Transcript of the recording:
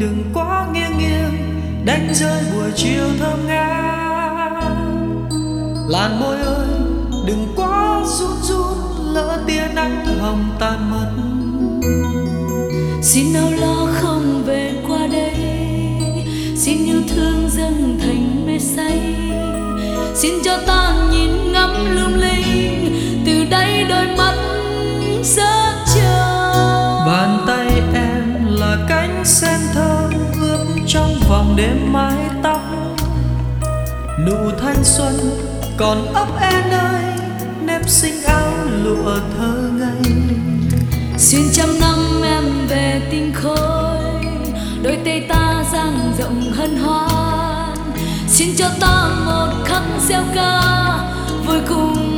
đừng quá nghiêng nghiêng, đánh rơi buổi chiều thơm ngát. Làn môi ơi đừng quá run run, lỡ tia nắng hồng tan mất. Xin âu lo không về qua đây, xin yêu thương dâng thành mê say. Xin cho ta nhìn ngắm lung linh, từ đây đôi mắt rất chờ. Bàn tay em là cánh sen thơm ướp trong vòng đêm mái tóc. Nụ thanh xuân còn ấp em ơi, nếp xinh áo lụa thơ ngây. Xin trăm năm em về tinh khôi, đôi tay ta dang rộng hân hoan. Xin cho ta một khắc gieo ca vui cùng